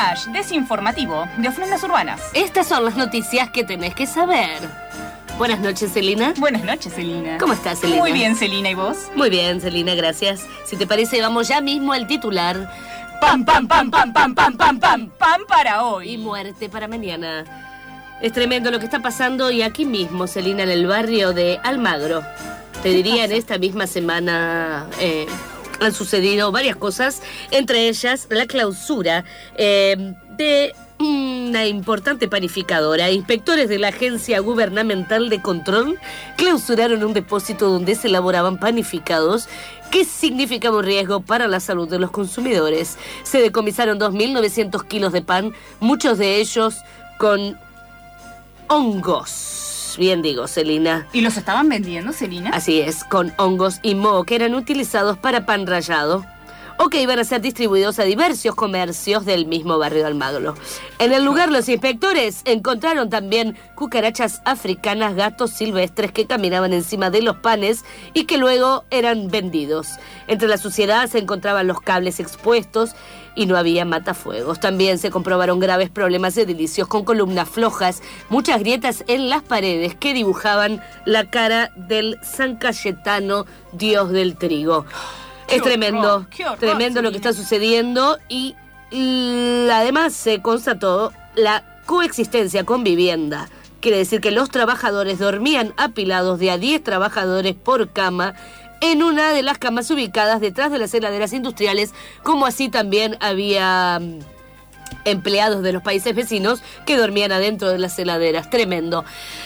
flash desinformativo de Ofrendas Urbanas. Estas son las noticias que tenés que saber. Buenas noches, Celina. Buenas noches, Celina. ¿Cómo estás, Celina? Muy bien, Celina, ¿y vos? Muy bien, Celina, gracias. Si te parece, vamos ya mismo al titular. ¡Pam, pam, pam, pam, pam, pam, pam, pam! ¡Pam para hoy! Y muerte para mañana. Es tremendo lo que está pasando y aquí mismo, Celina, en el barrio de Almagro. Te diría, en esta misma semana han sucedido varias cosas, entre ellas la clausura de una importante panificadora. Inspectores de la Agencia Gubernamental de Control clausuraron un depósito donde se elaboraban panificados que significaba un riesgo para la salud de los consumidores. Se decomisaron 2.900 kilos de pan, muchos de ellos con hongos. Bien digo, Celina. ¿Y los estaban vendiendo, Celina? Así es, con hongos y moho que eran utilizados para pan rallado o que iban a ser distribuidos a diversos comercios del mismo barrio de Almagro. En el lugar, los inspectores encontraron también cucarachas africanas, gatos silvestres que caminaban encima de los panes y que luego eran vendidos. Entre la suciedad se encontraban los cables expuestos y no había matafuegos. También se comprobaron graves problemas edilicios con columnas flojas, muchas grietas en las paredes que dibujaban la cara del San Cayetano, dios del trigo. Es tremendo, tremendo lo que está sucediendo y además se constató la coexistencia con vivienda. Quiere decir que los trabajadores dormían apilados de a 10 trabajadores por cama en una de las camas ubicadas detrás de las heladeras industriales, como así también había empleados de los países vecinos que dormían adentro de las heladeras. Tremendo.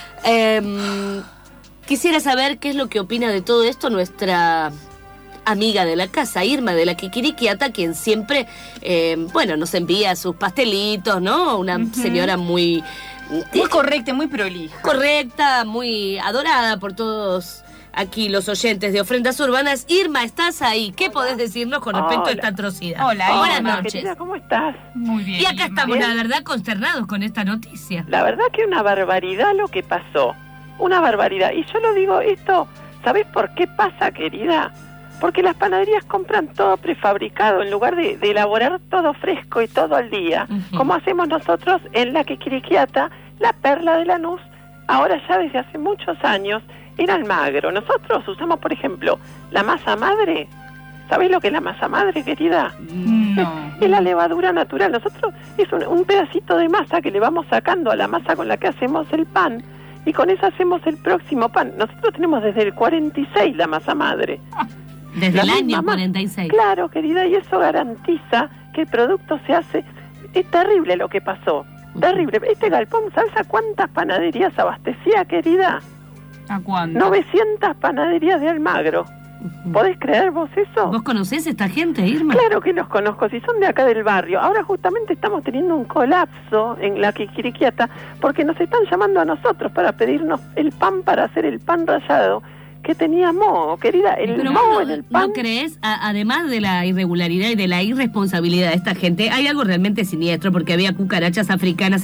Quisiera saber qué es lo que opina de todo esto nuestra amiga de la casa, Irma de la Quiquiriquiata, quien siempre, nos envía sus pastelitos, ¿no? Una señora muy correcta, muy prolija. Correcta, muy adorada por todos aquí los oyentes de Ofrendas Urbanas. Irma, ¿estás ahí? ¿Qué podés decirnos con respecto a esta atrocidad? Hola, buenas noches. Querida, ¿cómo estás? Muy bien. Y acá Irma. estamos, la verdad, consternados con esta noticia. La verdad que una barbaridad lo que pasó. Una barbaridad. Y yo lo digo esto, ¿sabés por qué pasa, querida? Porque las panaderías compran todo prefabricado en lugar de elaborar todo fresco y todo al día, como hacemos nosotros en la Quiquiriquiata, la Perla de Lanús, ahora ya desde hace muchos años, en Almagro. Nosotros usamos, por ejemplo, la masa madre. ¿Sabés lo que es la masa madre, querida? No. Es la levadura natural. Nosotros es un pedacito de masa que le vamos sacando a la masa con la que hacemos el pan, y con eso hacemos el próximo pan. Nosotros tenemos desde el 46 la masa madre. Desde el año 46. Claro, querida, y eso garantiza que el producto se hace. Es terrible lo que pasó. Terrible. Este galpón, ¿sabes a cuántas panaderías abastecía, querida? ¿A cuánto? 900 panaderías de Almagro. ¿Podés creer vos eso? ¿Vos conocés a esta gente, Irma? Claro que los conozco, si son de acá del barrio. Ahora justamente estamos teniendo un colapso en la Quiquiriquiata porque nos están llamando a nosotros para pedirnos el pan para hacer el pan rallado que tenía moho, querida, Pero moho en el pan. ¿No crees, además de la irregularidad y de la irresponsabilidad de esta gente, hay algo realmente siniestro? Porque había cucarachas africanas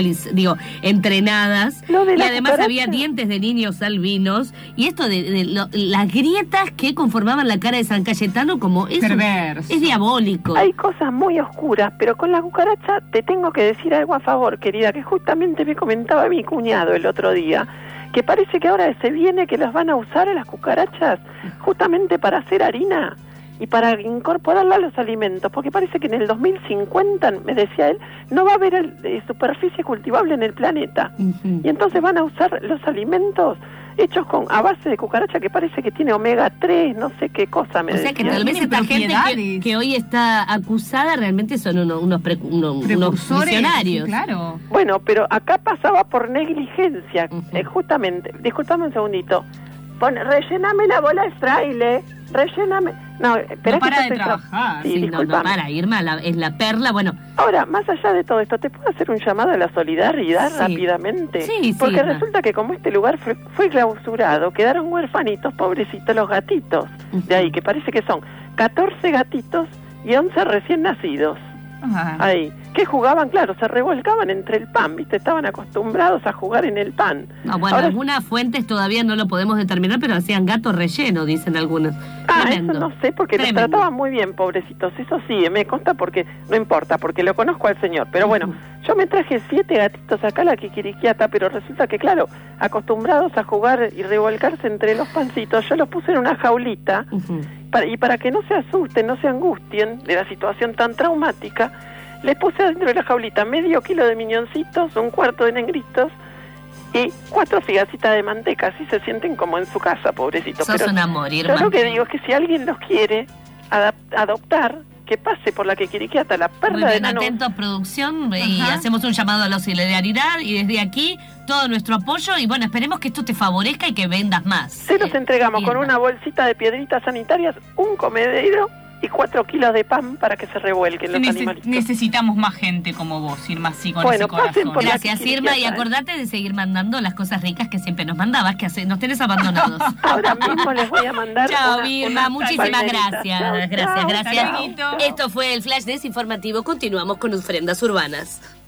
entrenadas, y además cucaracha. había dientes de niños albinos, y esto las grietas que conformaban la cara de San Cayetano, como es perverso. Es diabólico. Hay cosas muy oscuras, pero con la cucaracha te tengo que decir algo a favor, querida, que justamente me comentaba mi cuñado el otro día, que parece que ahora se viene que las van a usar a las cucarachas justamente para hacer harina y para incorporarla a los alimentos, porque parece que en el 2050, me decía él, no va a haber superficie cultivable en el planeta. Y entonces van a usar los alimentos hechos a base de cucaracha, que parece que tiene omega 3, no sé qué cosa me decía. O sea que tal vez esta gente que hoy está acusada realmente son unos visionarios. Sí, claro. Bueno, pero acá pasaba por negligencia, justamente. Disculpame un segundito. Rellename la bola de fraile, rellename. No, pero no para de trabajar. Sí, no para, Irma, es la perla, bueno. Ahora, más allá de todo esto, ¿te puedo hacer un llamado a la solidaridad rápidamente? Sí, porque Irma. resulta que como este lugar fue clausurado, quedaron huerfanitos, pobrecitos los gatitos. De ahí, que parece que son 14 gatitos y 11 recién nacidos. Ajá. Ahí. que jugaban, claro, se revolcaban entre el pan, ¿viste? Estaban acostumbrados a jugar en el pan. No, bueno, Ahora, algunas fuentes todavía no lo podemos determinar, pero hacían gato relleno, dicen algunos. Tremendo. Eso no sé, porque los trataban muy bien, pobrecitos. Eso sí, me consta porque, no importa, porque lo conozco al señor. Pero bueno, yo me traje 7 gatitos acá a la Kikirikiata, pero resulta que, claro, acostumbrados a jugar y revolcarse entre los pancitos, yo los puse en una jaulita, y para que no se asusten, no se angustien de la situación tan traumática, les puse adentro de la jaulita medio kilo de miñoncitos, un cuarto de negritos y 4 figacitas de manteca. Así se sienten como en su casa, pobrecitos. Sos pero un amor, yo Irma. lo que digo es que si alguien los quiere adoptar, que pase por la Kikirikiata, la perla Muy de bien, Nanú. atento producción, y hacemos un llamado a la solidaridad, y desde aquí todo nuestro apoyo, y bueno, esperemos que esto te favorezca y que vendas más. Se los entregamos con una bolsita de piedritas sanitarias, un comedero y 4 kilos de pan para que se revuelquen los animalitos. Necesitamos más gente como vos, Irma, así con Bueno, ese corazón. pasen por la Gracias, Irma, y acordate de seguir mandando las cosas ricas que siempre nos mandabas, que nos tenés abandonados. Ahora mismo les voy a mandar. Chao, Irma, muchísimas palmeritas. gracias. Chao, Gracias, chao, gracias. chao. Esto fue el Flash Desinformativo. Continuamos con Ofrendas Urbanas.